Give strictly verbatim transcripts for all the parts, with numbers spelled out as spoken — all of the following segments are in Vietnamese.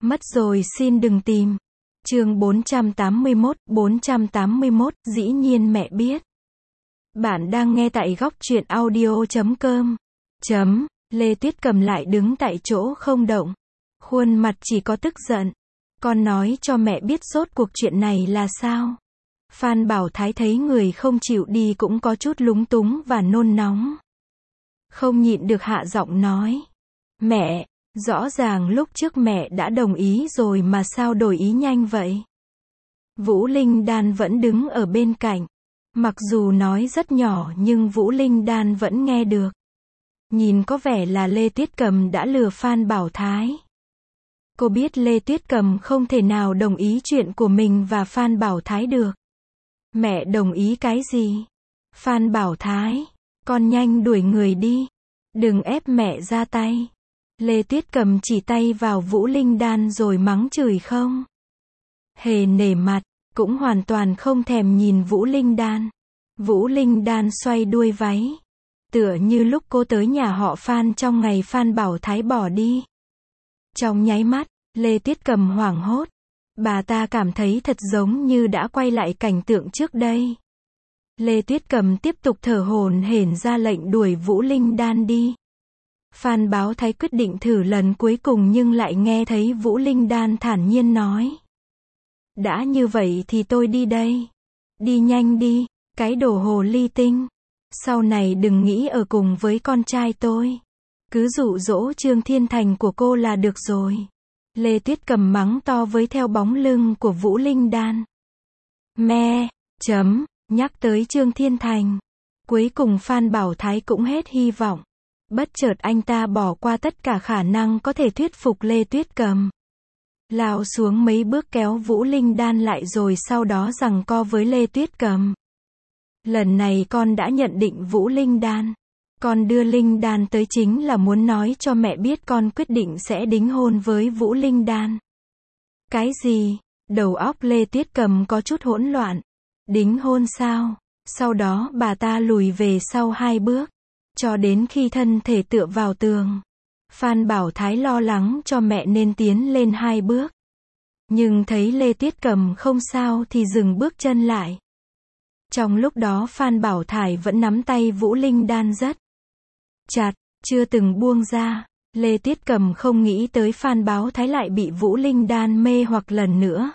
Mất rồi xin đừng tìm. Chương bốn trăm tám mươi mốt, bốn trăm tám mươi mốt, dĩ nhiên mẹ biết. Bạn đang nghe tại góc truyện audio chấm com. Chấm, Lê Tuyết Cầm lại đứng tại chỗ không động. Khuôn mặt chỉ có tức giận. Con nói cho mẹ biết rốt cuộc chuyện này là sao? Phan Bảo Thái thấy người không chịu đi cũng có chút lúng túng và nôn nóng. Không nhịn được hạ giọng nói. Mẹ, rõ ràng lúc trước mẹ đã đồng ý rồi mà sao đổi ý nhanh vậy? Vũ Linh Đan vẫn đứng ở bên cạnh. Mặc dù nói rất nhỏ nhưng Vũ Linh Đan vẫn nghe được. Nhìn có vẻ là Lê Tuyết Cầm đã lừa Phan Bảo Thái. Cô biết Lê Tuyết Cầm không thể nào đồng ý chuyện của mình và Phan Bảo Thái được. Mẹ đồng ý cái gì? Phan Bảo Thái, con nhanh đuổi người đi. Đừng ép mẹ ra tay. Lê Tuyết Cầm chỉ tay vào Vũ Linh Đan rồi mắng chửi không hề nể mặt, cũng hoàn toàn không thèm nhìn Vũ Linh Đan. Vũ Linh Đan xoay đuôi váy. Tựa như lúc cô tới nhà họ Phan trong ngày Phan Bảo Thái bỏ đi. Trong nháy mắt, Lê Tuyết Cầm hoảng hốt. Bà ta cảm thấy thật giống như đã quay lại cảnh tượng trước đây. Lê Tuyết Cầm tiếp tục thở hổn hển ra lệnh đuổi Vũ Linh Đan đi. Phan Bảo Thái quyết định thử lần cuối cùng nhưng lại nghe thấy Vũ Linh Đan thản nhiên nói. Đã như vậy thì tôi đi đây. Đi nhanh đi, cái đồ hồ ly tinh. Sau này đừng nghĩ ở cùng với con trai tôi. Cứ dụ dỗ Trương Thiên Thành của cô là được rồi. Lê Tuyết Cầm mắng to với theo bóng lưng của Vũ Linh Đan. Me, chấm, nhắc tới Trương Thiên Thành. Cuối cùng Phan Bảo Thái cũng hết hy vọng. Bất chợt anh ta bỏ qua tất cả khả năng có thể thuyết phục Lê Tuyết Cầm. Lao xuống mấy bước kéo Vũ Linh Đan lại rồi sau đó giằng co với Lê Tuyết Cầm. Lần này con đã nhận định Vũ Linh Đan. Con đưa Linh Đan tới chính là muốn nói cho mẹ biết con quyết định sẽ đính hôn với Vũ Linh Đan. Cái gì? Đầu óc Lê Tuyết Cầm có chút hỗn loạn. Đính hôn sao? Sau đó bà ta lùi về sau hai bước. Cho đến khi thân thể tựa vào tường. Phan Bảo Thái lo lắng cho mẹ nên tiến lên hai bước. Nhưng thấy Lê Tuyết Cầm không sao thì dừng bước chân lại. Trong lúc đó Phan Bảo Thái vẫn nắm tay Vũ Linh Đan rất chặt, chưa từng buông ra. Lê Tuyết Cầm không nghĩ tới Phan Bảo Thái lại bị Vũ Linh Đan mê hoặc lần nữa.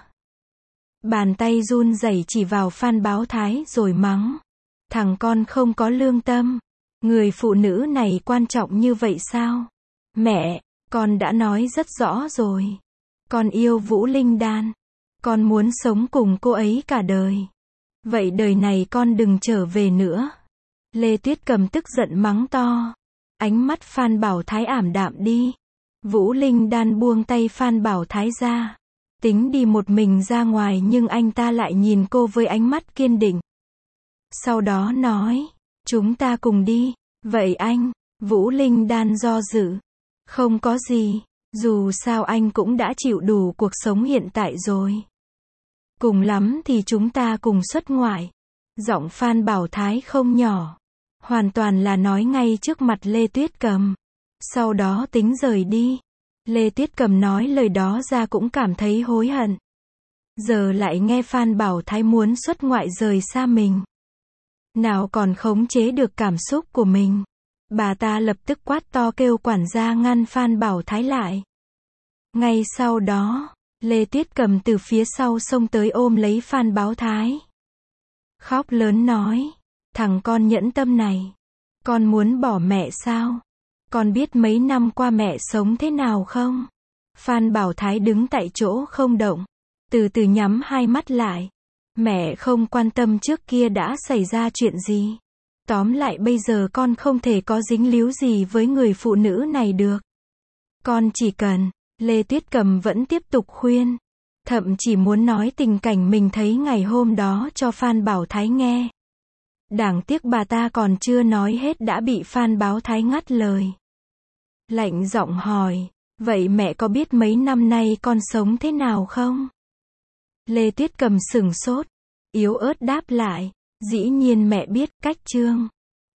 Bàn tay run rẩy chỉ vào Phan Bảo Thái rồi mắng. Thằng con không có lương tâm. Người phụ nữ này quan trọng như vậy sao? Mẹ, con đã nói rất rõ rồi. Con yêu Vũ Linh Đan. Con muốn sống cùng cô ấy cả đời. Vậy đời này con đừng trở về nữa. Lê Tuyết Cầm tức giận mắng to. Ánh mắt Phan Bảo Thái ảm đạm đi. Vũ Linh Đan buông tay Phan Bảo Thái ra. Tính đi một mình ra ngoài nhưng anh ta lại nhìn cô với ánh mắt kiên định. Sau đó nói. Chúng ta cùng đi. Vậy anh? Vũ Linh Đan do dự. Không có gì. Dù sao anh cũng đã chịu đủ cuộc sống hiện tại rồi. Cùng lắm thì chúng ta cùng xuất ngoại. Giọng Phan Bảo Thái không nhỏ. Hoàn toàn là nói ngay trước mặt Lê Tuyết Cầm. Sau đó tính rời đi. Lê Tuyết Cầm nói lời đó ra cũng cảm thấy hối hận. Giờ lại nghe Phan Bảo Thái muốn xuất ngoại rời xa mình. Nào còn khống chế được cảm xúc của mình. Bà ta lập tức quát to kêu quản gia ngăn Phan Bảo Thái lại. Ngay sau đó, Lê Tuyết Cầm từ phía sau xông tới ôm lấy Phan Bảo Thái. Khóc lớn nói. Thằng con nhẫn tâm này. Con muốn bỏ mẹ sao? Con biết mấy năm qua mẹ sống thế nào không? Phan Bảo Thái đứng tại chỗ không động. Từ từ nhắm hai mắt lại. Mẹ không quan tâm trước kia đã xảy ra chuyện gì. Tóm lại bây giờ con không thể có dính líu gì với người phụ nữ này được. Con chỉ cần, Lê Tuyết Cầm vẫn tiếp tục khuyên. Thậm chí muốn nói tình cảnh mình thấy ngày hôm đó cho Phan Bảo Thái nghe. Đáng tiếc bà ta còn chưa nói hết đã bị Phan Bảo Thái ngắt lời. Lạnh giọng hỏi, vậy mẹ có biết mấy năm nay con sống thế nào không? Lê Tuyết Cầm sửng sốt, yếu ớt đáp lại, dĩ nhiên mẹ biết, cách Trương